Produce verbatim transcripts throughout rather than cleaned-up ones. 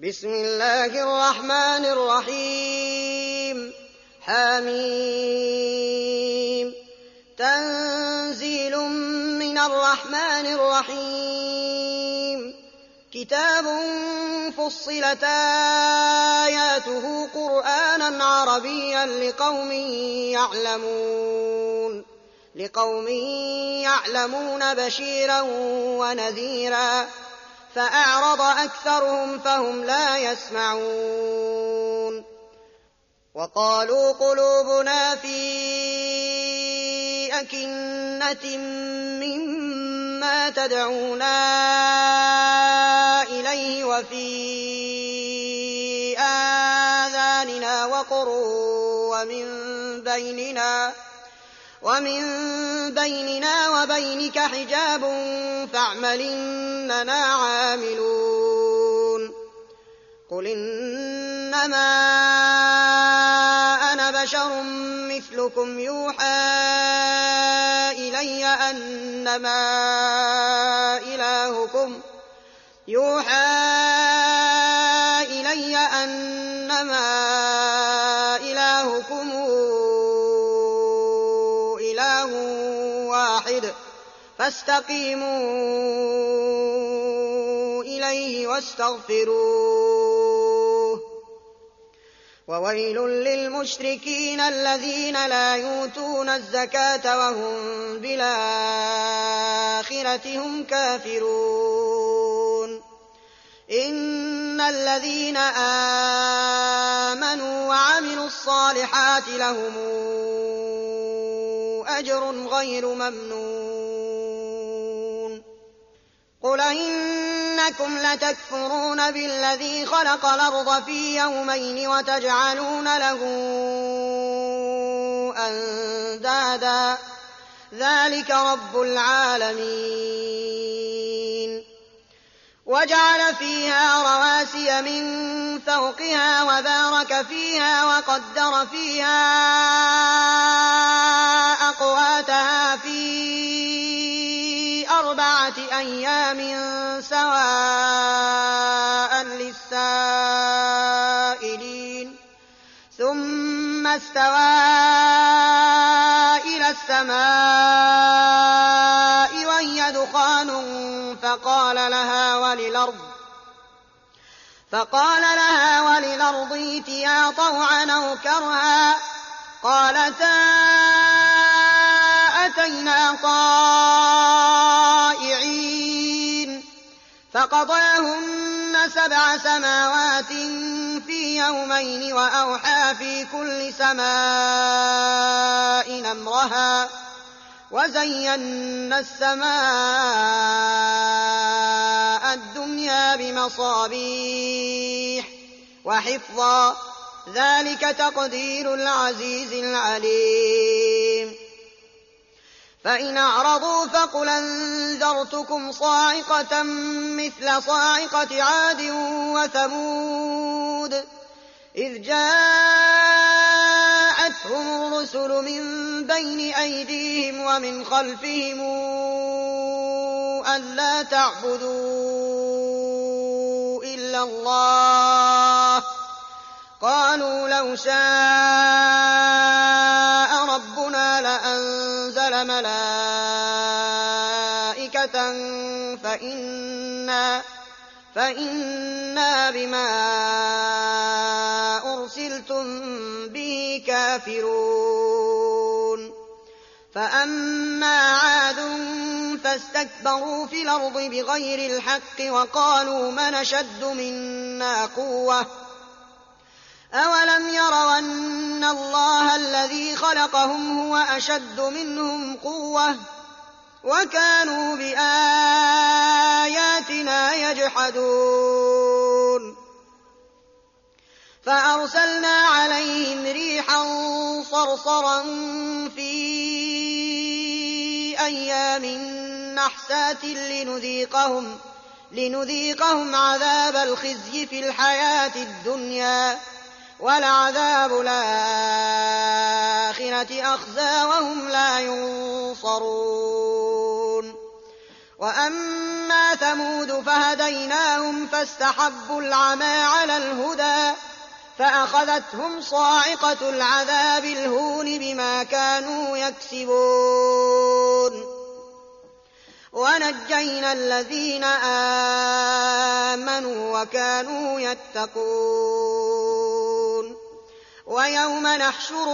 بسم الله الرحمن الرحيم حميم تنزيل من الرحمن الرحيم كتاب فصلت آياته قرآنا عربيا لقوم يعلمون لقوم يعلمون بشيرا ونذيرا فأعرض أكثرهم فهم لا يسمعون وقالوا قلوبنا في أكنة مما تدعونا إليه وفي آذاننا وقر ومن بيننا ومن بيننا وبينك حجاب فاعمل إننا عاملون قل إنما أنا بشر مثلكم يوحى إلي أنما إلهكم يوحى إلي أنما إلهكم إله واحد فاستقيموا إليه واستغفروه وويل للمشركين الذين لا يؤتون الزكاة وهم بالآخرة هم كافرون إن الذين آمنوا وعملوا الصالحات لهم أجر غير ممنون قل إنكم لتكفرون بالذي خلق الأرض في يومين وتجعلون له أندادا ذلك رب العالمين وجعل فيها رواسي من فوقها وبارك فيها وقدر فيها أقواتها في أربعة أيام سواء للسائلين ثم استوى إلى السماء وهي دخان فقال لها وللأرض فقال لها وللأرض ائتيا طوعا أو كرها قالتا أتينا طائعين فقضاهن سبع سماوات في يومين وأوحى في كل سماء أمرها وزينا السماء الدنيا بمصابيح وحفظا ذلك تقدير العزيز العليم فإن أعرضوا فقل أنذرتكم صاعقة مثل صاعقة عاد وثمود إذ جاءتهم الرسل من بين أيديهم ومن خلفهم ألا تعبدوا إلا الله قالوا لو شاء ربنا لأنزل ملائكة فإنا, فإنا بما أرسلتم به كافرون فأما عاد فاستكبروا في الأرض بغير الحق وقالوا من أشد منا قوة أولم يروا أن الله الذي خلقهم هو أشد منهم قوة وكانوا بآياتنا يجحدون فأرسلنا عليهم ريحا صرصرا في أيام نحسات لنذيقهم, لنذيقهم عذاب الخزي في الحياة الدنيا ولعذاب الآخرة أخزى وهم لا ينصرون وأما ثمود فهديناهم فاستحبوا العمى على الهدى فأخذتهم صاعقة العذاب الهون بما كانوا يكسبون ونجينا الذين آمنوا وكانوا يتقون ويوم نحشر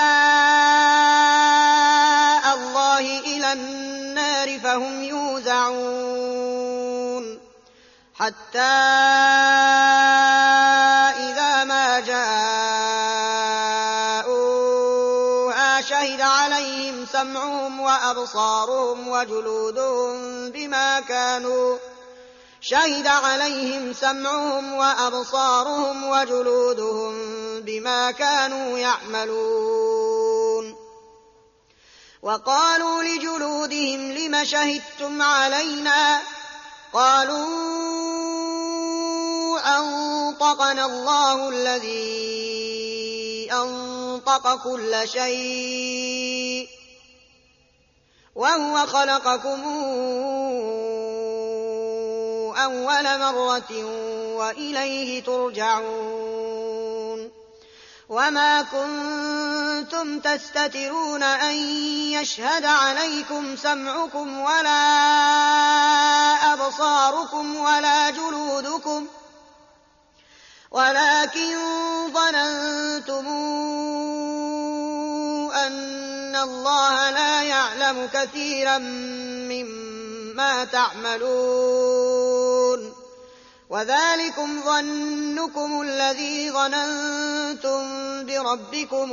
أعداء الله إلى النار فهم يوزعون حتى إذا ما جاءوها شهد عليهم سمعهم وأبصارهم وجلودهم بما كانوا شهد عليهم سمعهم وأبصارهم وجلودهم بما كانوا يعملون وقالوا لجلودهم لم شهدتم علينا قالوا أنطقنا الله الذي أنطق كل شيء وهو خلقكم أول مرة وإليه ترجعون وما كنتم تستترون أن يشهد عليكم سمعكم ولا أبصاركم ولا جلودكم ولكن ظننتم أن الله لا يعلم كثيرا مما تعملون وذلكم ظنكم الذي ظننتم بربكم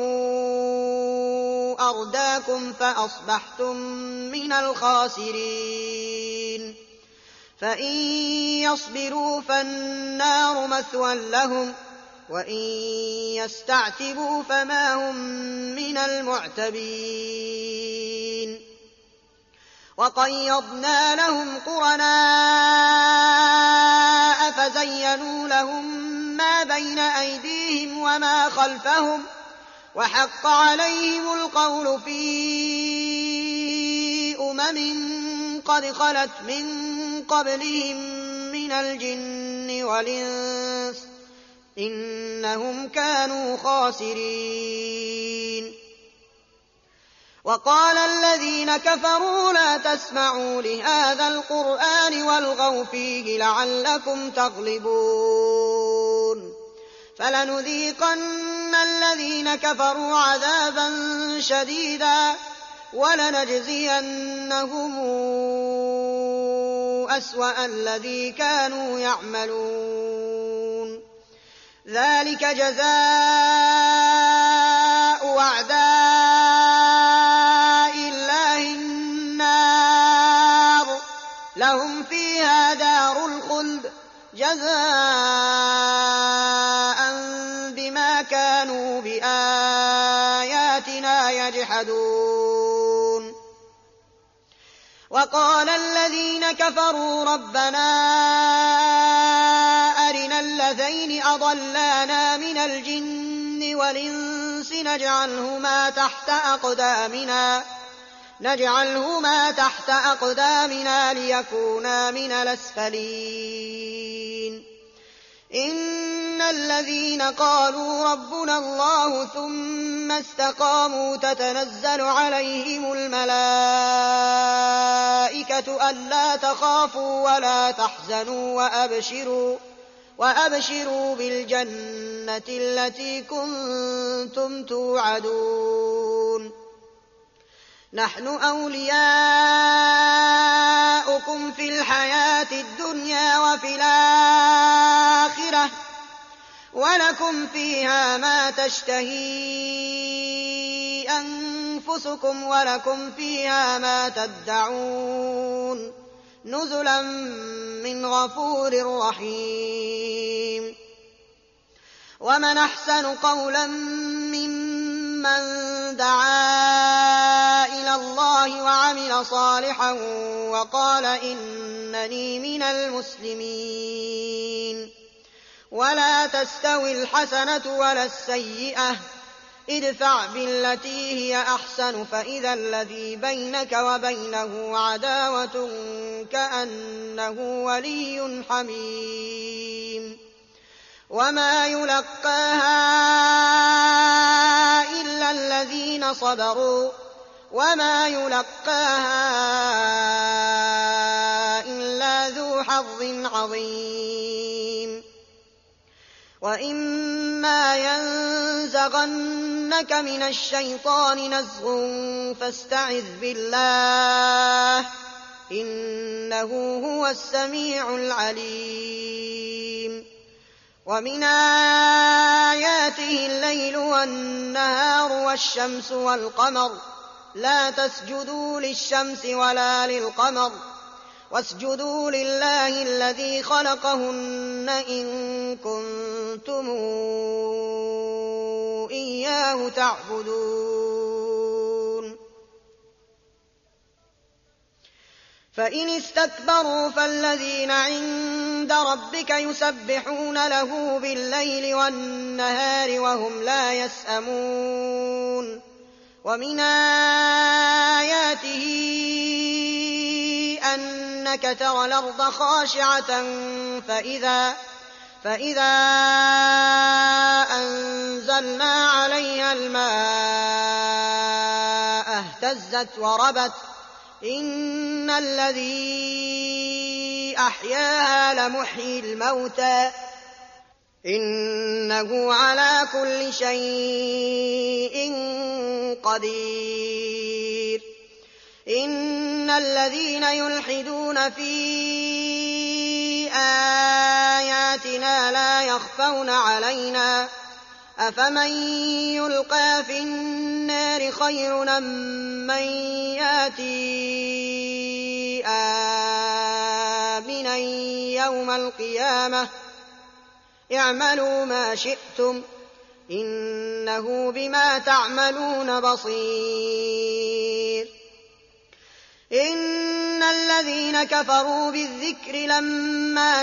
أرداكم فأصبحتم من الخاسرين فإن يصبروا فالنار مثوى لهم وإن يستعتبوا فما هم من المعتبين وقيضنا لهم قرناء فزينوا لهم ما بين أيديهم وما خلفهم وحق عليهم القول في أمم قد خلت من قبلهم من الجن والإنس إنهم كانوا خاسرين وقال الذين كفروا لا تسمعوا لهذا القرآن والغوا فيه لعلكم تغلبون فلنذيقن الذين كفروا عذابا شديدا ولنجزينهم أسوأ الذي كانوا يعملون ذلك جزاء أعداء الله النار لهم فيها دار الخلد جزاء بما كانوا بآياتنا يجحدون وقال الذين كفروا ربنا أرنا اللذين أضلانا من الجن والإنس نجعلهما تحت أقدامنا نجعلهما تحت أقدامنا ليكونا من الأسفلين إن الذين قالوا ربنا الله ثم استقاموا تتنزل عليهم الملائكة ألا تخافوا ولا تحزنوا وأبشروا وأبشروا بالجنة التي كنتم توعدون نحن أولياؤكم في الحياة الدنيا وفي الآخرة ولكم فيها ما تشتهي أنفسكم ولكم فيها ما تدعون نزلا من غفور رحيم ومن أحسن قولا ممن دعا إلى الله وعمل صالحا وقال إنني من المسلمين ولا تستوي الحسنة ولا السيئة ادفع بالتي هي أحسن فإذا الذي بينك وبينه عداوة كأنه ولي حميم وما يلقاها إلا الذين صبروا وما يلقاها إلا ذو حظ عظيم وإما ينزغنك من الشيطان نزغ فاستعذ بالله إنه هو السميع العليم ومن آياته الليل والنهار والشمس والقمر لا تسجدوا للشمس ولا للقمر واسجدوا لله الذي خلقهن إن كنتم إياه تعبدون فإن استكبروا فالذين عند ربك يسبحون له بالليل والنهار وهم لا يسأمون ومن آياته أنك ترى الأرض خاشعة فإذا, فإذا أنزلنا عليها الماء اهتزت وربت إن الذي أحياها لمحيي الموتى إنه على كل شيء قدير إن الذين يلحدون في آياتنا لا يخفون علينا أفمن يلقى في النار خير أم من يأتي آمنا يوم القيامة اعملوا ما شئتم إنه بما تعملون بصير إن الذين كفروا بالذكر لما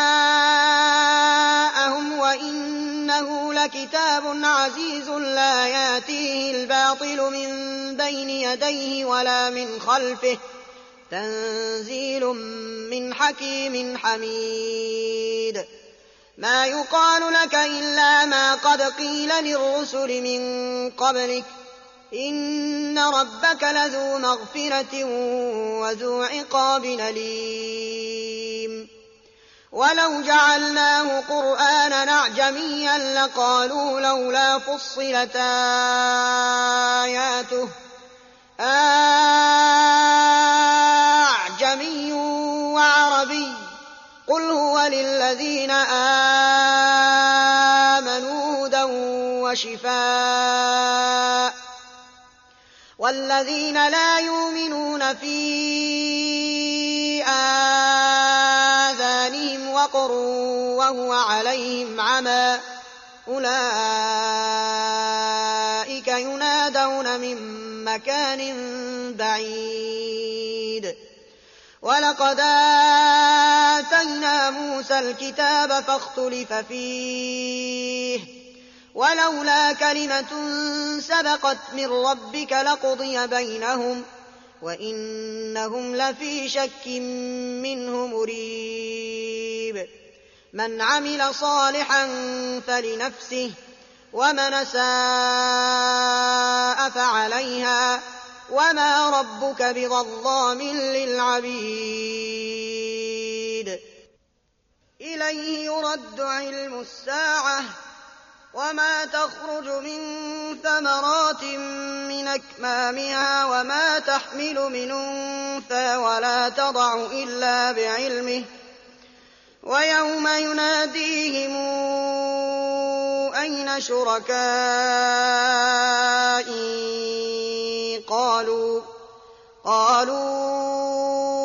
جاءهم وإنه لكتاب عزيز لا يأتيه الباطل من بين يديه ولا من خلفه تنزيل من حكيم حميد ما يقال لك إلا ما قد قيل للرسل من قبلك إن ربك لذو مغفرة وذو عقاب أليم ولو جعلناه قرآنا أعجميا لقالوا لولا فصلت آياته أعجمي وعربي قل هو للذين آمنوا هدى وشفاء والذين لا يؤمنون في آذانهم وقر وهو عليهم عمى أولئك ينادون من مكان بعيد ولقد آتينا موسى الكتاب فاختلف فيه ولولا كلمة سبقت من ربك لقضي بينهم وإنهم لفي شك منه مريب من عمل صالحا فلنفسه ومن أساء فعليها وما ربك بظلام للعبيد إليه يرد علم الساعة وما تخرج من ثمرات من أكمامها وما تحمل من أنثى ولا تضع إلا بعلمه ويوم يناديهم أين شركائي قالوا قالوا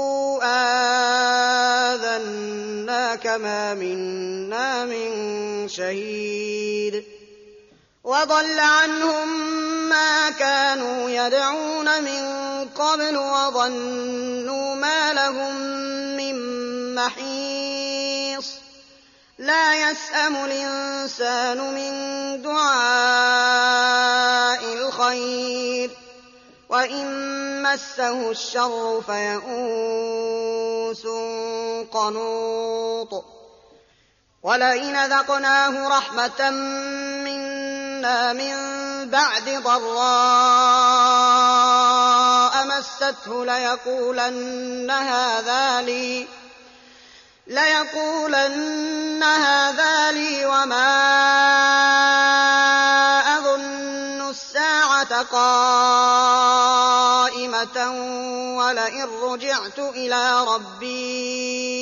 آذناك ما منا من شهيد وضل عنهم ما كانوا يدعون من قبل وظنوا ما لهم من محيص لَّا يَسْأَمُ الْإِنسَانُ مِن دُعَاءِ الْخَيْرِ وَإِن مَّسَّهُ الشَّرُّ فَيَئُوسٌ قَنُوطٌ وَلَئِنْ أَذَقْنَاهُ رَحْمَةً مِّنَّا مِن بَعْدِ ضَرَّاءَ مَسَّتْهُ لَيَقُولَنَّ هَٰذَا لِي لَيَقُولَنَّ هَٰذَا لِي وَمَا أَظُنُّ السَّاعَةَ قَائِمَةً وَلَئِن رُّجِعْتُ إِلَىٰ رَبِّي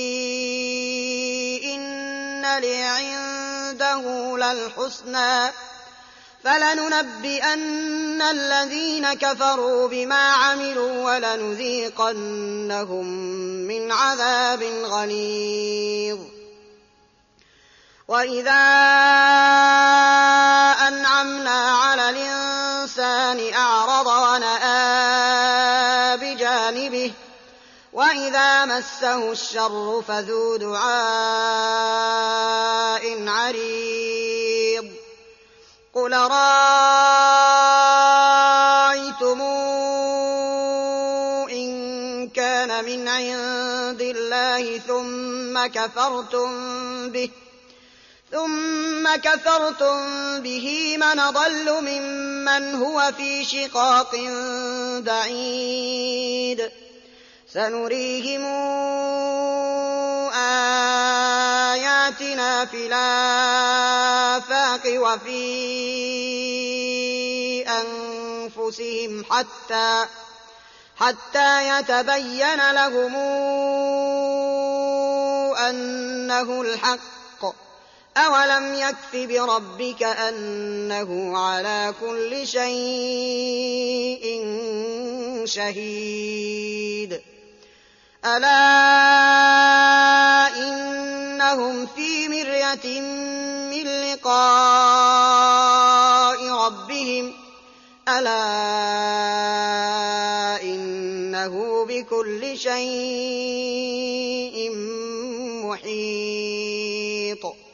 إِنَّ لِي عِندَهُ لَلْحُسْنَىٰ فَلَنُنَبِّئَنَّ الَّذِينَ كَفَرُوا بِمَا عَمِلُوا وَلَنُذِيقَنَّهُم مِّنْ عَذَابٍ غَلِيظٍ وَإِذَا أَنْعَمْنَا عَلَى الْإِنسَانِ أَعْرَضَ وَنَأَىٰ بِجَانِبِهِ وَإِذَا مَسَّهُ الشَّرُّ فَذُو دُعَاءٍ عَرِيضٍ قُلْ أَرَأَيْتُمْ إِن كَانَ مِنْ عِندِ اللَّهِ ثُمَّ كَفَرْتُم بِهِ ثُمَّ كَفَرْتُم بِهِ مَنْ أَضَلُّ مِمَّنْ هُوَ فِي شِقَاقٍ بَعِيدٍ سَنُرِيهِمْ آيَاتِنَا فِي الْآفَاقِ وَفِي أَنفُسِهِمْ حَتَّىٰ حَتَّىٰ يَتَبَيَّنَ لَهُمْ أَنَّهُ الْحَقُّ ۗ أَوَلَمْ يَكْفِ بِرَبِّكَ أَنَّهُ عَلَىٰ كُلِّ شَيْءٍ شَهِيدٌ أَلَا إِنَّهُمْ فِي مِرْيَةٍ مِّن لِّقَاءِ رَبِّهِمْ أَلَا إِنَّهُ بِكُلِّ شَيْءٍ مُّحِيطٌ